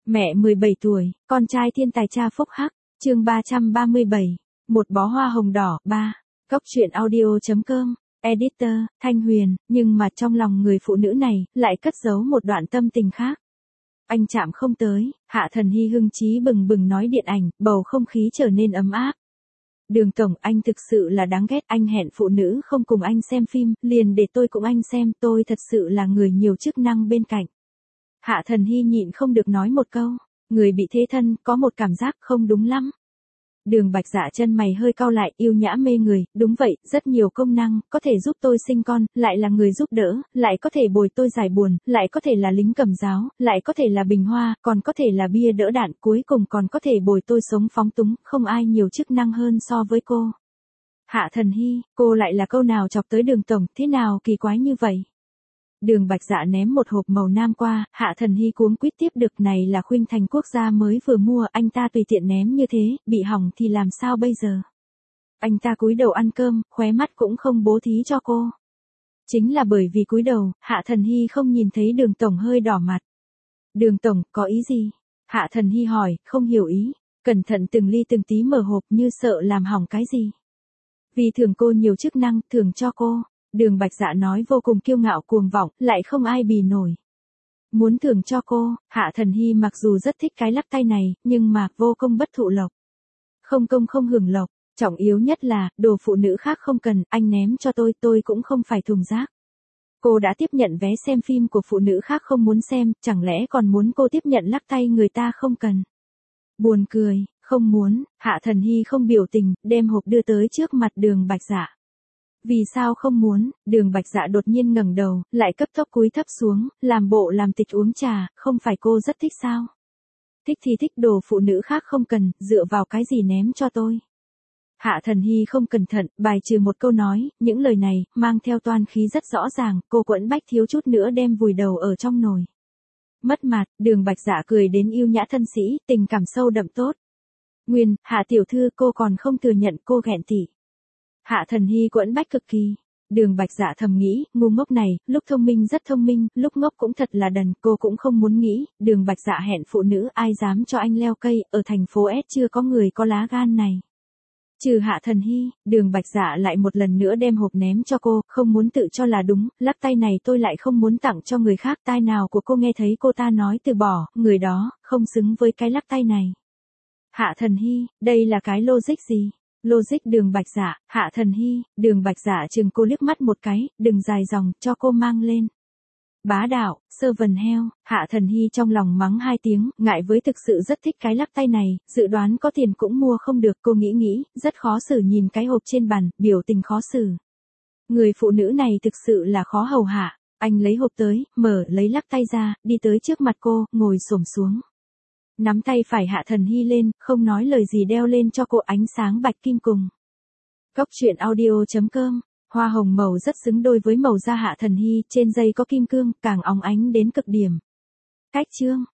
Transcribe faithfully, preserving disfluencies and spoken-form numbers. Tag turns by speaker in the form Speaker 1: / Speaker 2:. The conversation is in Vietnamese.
Speaker 1: Mẹ mười bảy tuổi, con trai thiên tài cha phúc hắc, chương ba trăm ba mươi bảy, một bó hoa hồng đỏ, ba. Góc truyện audio.com, editor, Thanh Huyền, nhưng mà trong lòng người phụ nữ này, lại cất giấu một đoạn tâm tình khác. Anh chạm không tới, Hạ Thần Hy hưng chí bừng bừng nói điện ảnh, bầu không khí trở nên ấm áp. Đường tổng, anh thực sự là đáng ghét, anh hẹn phụ nữ không cùng anh xem phim, liền để tôi cùng anh xem, tôi thật sự là người nhiều chức năng bên cạnh. Hạ Thần Hy nhịn không được nói một câu, người bị thế thân, có một cảm giác không đúng lắm. Đường Bạch Dạ chân mày hơi cau lại, yêu nhã mê người, đúng vậy, rất nhiều công năng, có thể giúp tôi sinh con, lại là người giúp đỡ, lại có thể bồi tôi giải buồn, lại có thể là lính cầm giáo, lại có thể là bình hoa, còn có thể là bia đỡ đạn, cuối cùng còn có thể bồi tôi sống phóng túng, không ai nhiều chức năng hơn so với cô. Hạ Thần Hy, cô lại là câu nào chọc tới Đường tổng, thế nào kỳ quái như vậy? Đường Bạch Dạ ném một hộp màu nam qua, Hạ Thần Hy cuống quýt tiếp được, này là Khuynh Thành quốc gia mới vừa mua, anh ta tùy tiện ném như thế, bị hỏng thì làm sao bây giờ? Anh ta cúi đầu ăn cơm, khóe mắt cũng không bố thí cho cô. Chính là bởi vì cúi đầu, Hạ Thần Hy không nhìn thấy Đường tổng hơi đỏ mặt. Đường tổng, có ý gì? Hạ Thần Hy hỏi, không hiểu ý, cẩn thận từng ly từng tí mở hộp như sợ làm hỏng cái gì. Vì thưởng cô nhiều chức năng, thưởng cho cô. Đường Bạch Dạ nói vô cùng kiêu ngạo cuồng vọng, lại không ai bì nổi. Muốn thưởng cho cô, Hạ Thần Hy mặc dù rất thích cái lắc tay này, nhưng mà vô công bất thụ lộc. Không công không hưởng lộc, trọng yếu nhất là, đồ phụ nữ khác không cần, anh ném cho tôi, tôi cũng không phải thùng rác. Cô đã tiếp nhận vé xem phim của phụ nữ khác không muốn xem, chẳng lẽ còn muốn cô tiếp nhận lắc tay người ta không cần. Buồn cười, không muốn, Hạ Thần Hy không biểu tình, đem hộp đưa tới trước mặt Đường Bạch Dạ. Vì sao không muốn? Đường Bạch Dạ đột nhiên ngẩng đầu, lại cấp tốc cúi thấp xuống, làm bộ làm tịch uống trà, không phải cô rất thích sao? Thích thì thích, đồ phụ nữ khác không cần, dựa vào cái gì ném cho tôi? Hạ Thần Hy không cẩn thận, bài trừ một câu nói, những lời này, mang theo toan khí rất rõ ràng, cô Quẫn Bách thiếu chút nữa đem vùi đầu ở trong nồi. Mất mặt, Đường Bạch Dạ cười đến yêu nhã thân sĩ, tình cảm sâu đậm tốt. Nguyên, Hạ tiểu thư, cô còn không thừa nhận cô ghẹn tỉ. Hạ Thần Hy quẫn bách cực kỳ. Đường Bạch Dạ thầm nghĩ, ngu ngốc này, lúc thông minh rất thông minh, lúc ngốc cũng thật là đần, cô cũng không muốn nghĩ, Đường Bạch Dạ hẹn phụ nữ, ai dám cho anh leo cây, ở thành phố S chưa có người có lá gan này. Trừ Hạ Thần Hy, Đường Bạch Dạ lại một lần nữa đem hộp ném cho cô, không muốn tự cho là đúng, lắc tay này tôi lại không muốn tặng cho người khác, tai nào của cô nghe thấy cô ta nói từ bỏ, người đó, không xứng với cái lắc tay này. Hạ Thần Hy, đây là cái logic gì? Logic Đường Bạch Dạ, Hạ Thần Hy, Đường Bạch Dạ chừng cô liếc mắt một cái, đừng dài dòng, cho cô mang lên. Bá đạo, sơ vần heo, Hạ Thần Hy trong lòng mắng hai tiếng, ngại với thực sự rất thích cái lắc tay này, dự đoán có tiền cũng mua không được, cô nghĩ nghĩ, rất khó xử nhìn cái hộp trên bàn, biểu tình khó xử. Người phụ nữ này thực sự là khó hầu hạ, anh lấy hộp tới, mở, lấy lắc tay ra, đi tới trước mặt cô, ngồi xổm xuống. Nắm tay phải Hạ Thần Hy lên, không nói lời gì đeo lên cho cô ánh sáng bạch kim cùng. Góc truyện audio.com, hoa hồng màu rất xứng đôi với màu da Hạ Thần Hy, trên dây có kim cương, càng óng ánh đến cực điểm. Cách chương.